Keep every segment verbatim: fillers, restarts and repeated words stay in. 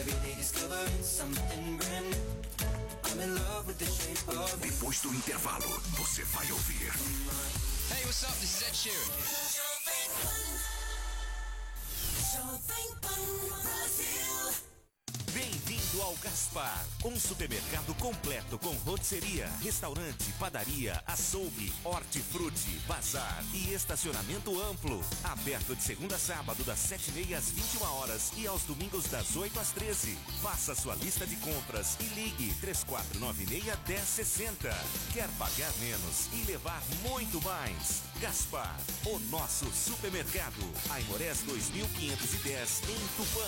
Depois do intervalo, você vai ouvir. Hey, what's up? This is Ed Sheeran. Bem-vindo ao Gaspar, um supermercado completo com rotisseria, restaurante, padaria, açougue, hortifruti, bazar e estacionamento amplo. Aberto de segunda a sábado das sete e meia às vinte e uma horas e aos domingos das oito às treze. Faça sua lista de compras e ligue três quatro nove seis, um zero seis zero. Quer pagar menos e levar muito mais? Gaspar, o nosso supermercado. Aimorés dois mil quinhentos e dez em Tupã.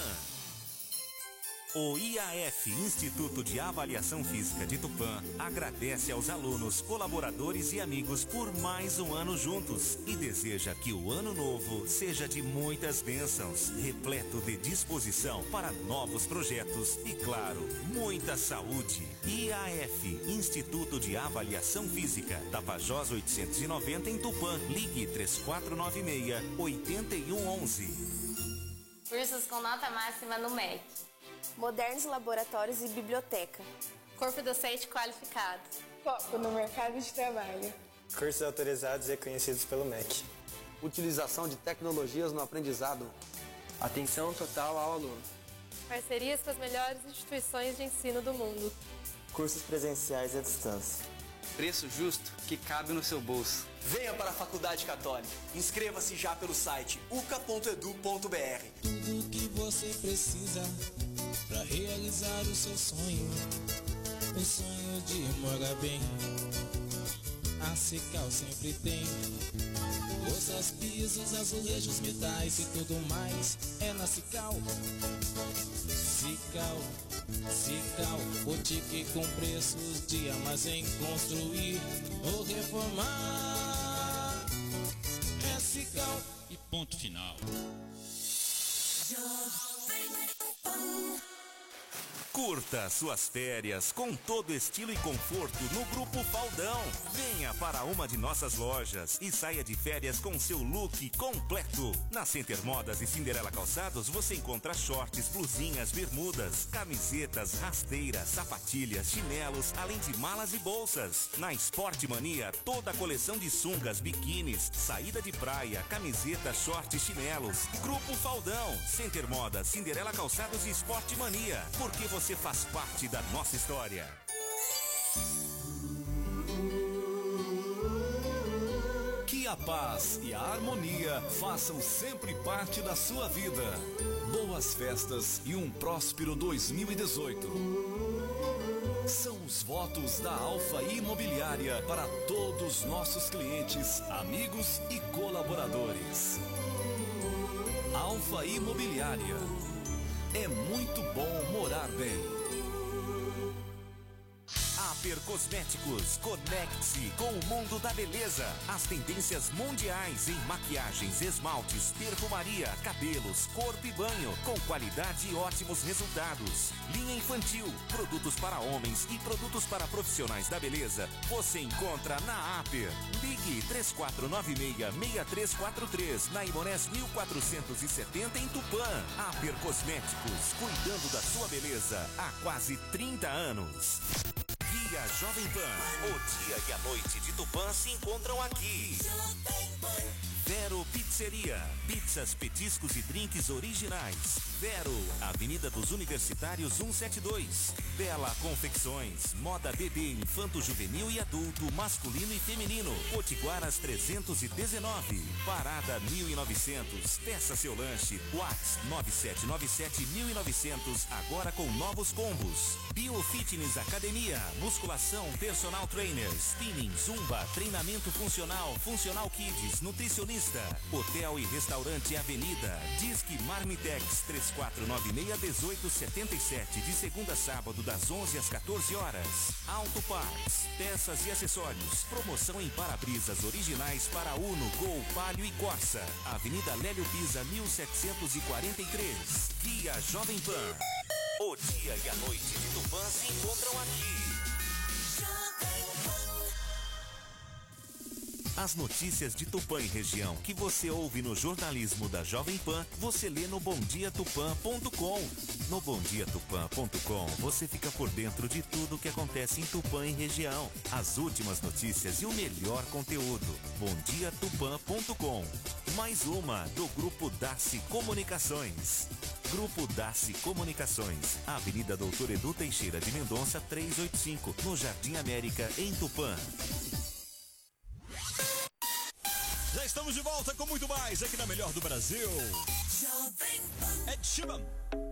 O I A F, Instituto de Avaliação Física de Tupã, agradece aos alunos, colaboradores e amigos por mais um ano juntos e deseja que o ano novo seja de muitas bênçãos, repleto de disposição para novos projetos e, claro, muita saúde. I A F, Instituto de Avaliação Física, Tapajós oitocentos e noventa em Tupã. Ligue três quatro nove seis, oito um um um. Cursos com nota máxima no M E C. Modernos laboratórios e biblioteca. Corpo docente qualificado. Foco no mercado de trabalho. Cursos autorizados e reconhecidos pelo M E C. Utilização de tecnologias no aprendizado. Atenção total ao aluno. Parcerias com as melhores instituições de ensino do mundo. Cursos presenciais à distância. Preço justo que cabe no seu bolso. Venha para a Faculdade Católica. Inscreva-se já pelo site u c a ponto edu ponto b r. Tudo que você precisa para realizar o seu sonho, o sonho de morar bem, a Cical sempre tem. Louças, pisos, azulejos, metais e tudo mais é na Cical. Cical, Cical, boutique com preços de armazém, construir ou reformar. É Cical e ponto final. Curta suas férias com todo estilo e conforto no Grupo Faldão. Venha para uma de nossas lojas e saia de férias com seu look completo. Na Center Modas e Cinderela Calçados você encontra shorts, blusinhas, bermudas, camisetas, rasteiras, sapatilhas, chinelos, além de malas e bolsas. Na Sport Mania, toda a coleção de sungas, biquínis, saída de praia, camisetas, shorts, chinelos. Grupo Faldão, Center Modas, Cinderela Calçados e Sport Mania. Porque você Você faz parte da nossa história. Que a paz e a harmonia façam sempre parte da sua vida. Boas festas e um próspero dois mil e dezoito. São os votos da Alfa Imobiliária para todos nossos clientes, amigos e colaboradores. Alfa Imobiliária. É muito bom morar bem. Aper Cosméticos, conecte-se com o mundo da beleza. As tendências mundiais em maquiagens, esmaltes, perfumaria, cabelos, corpo e banho, com qualidade e ótimos resultados. Linha infantil, produtos para homens e produtos para profissionais da beleza, você encontra na Aper. Ligue três quatro nove seis, seis três quatro três, na Imonés mil quatrocentos e setenta em Tupã. Aper Cosméticos, cuidando da sua beleza há quase trinta anos. Guia Jovem Pan, o dia e a noite de Tupã se encontram aqui. Vero Pizzeria, pizzas, petiscos e drinks originais. Vero, Avenida dos Universitários cento e setenta e dois. Bela Confecções, moda bebê, infanto, juvenil e adulto, masculino e feminino. Potiguaras trezentos e dezenove. Parada mil e novecentos. Peça seu lanche. WhatsApp nove sete nove sete mil e novecentos, agora com novos combos. Biofitness Academia, musculação, personal trainer, spinning, zumba, treinamento funcional, funcional kids, nutricionista. Hotel e restaurante Avenida. Disque Marmitex três quatro nove seis, um oito sete sete, de segunda a sábado das onze às quatorze horas. Auto Parts, peças e acessórios. Promoção em para-brisas originais para Uno, Gol, Palio e Corsa. Avenida Lélio Pisa mil setecentos e quarenta e três. Guia Jovem Pan. O dia e a noite de Tupã se encontram aqui. As notícias de Tupã e região que você ouve no jornalismo da Jovem Pan, você lê no bom dia tupã ponto com. No bom dia tupã ponto com, você fica por dentro de tudo que acontece em Tupã e região. As últimas notícias e o melhor conteúdo. bom dia tupã ponto com. Mais uma do Grupo Darcy Comunicações. Grupo Darcy Comunicações, Avenida Doutor Edu Teixeira de Mendonça, trezentos e oitenta e cinco, no Jardim América, em Tupã. Já estamos de volta com muito mais aqui na Melhor do Brasil. Ed Sheeran.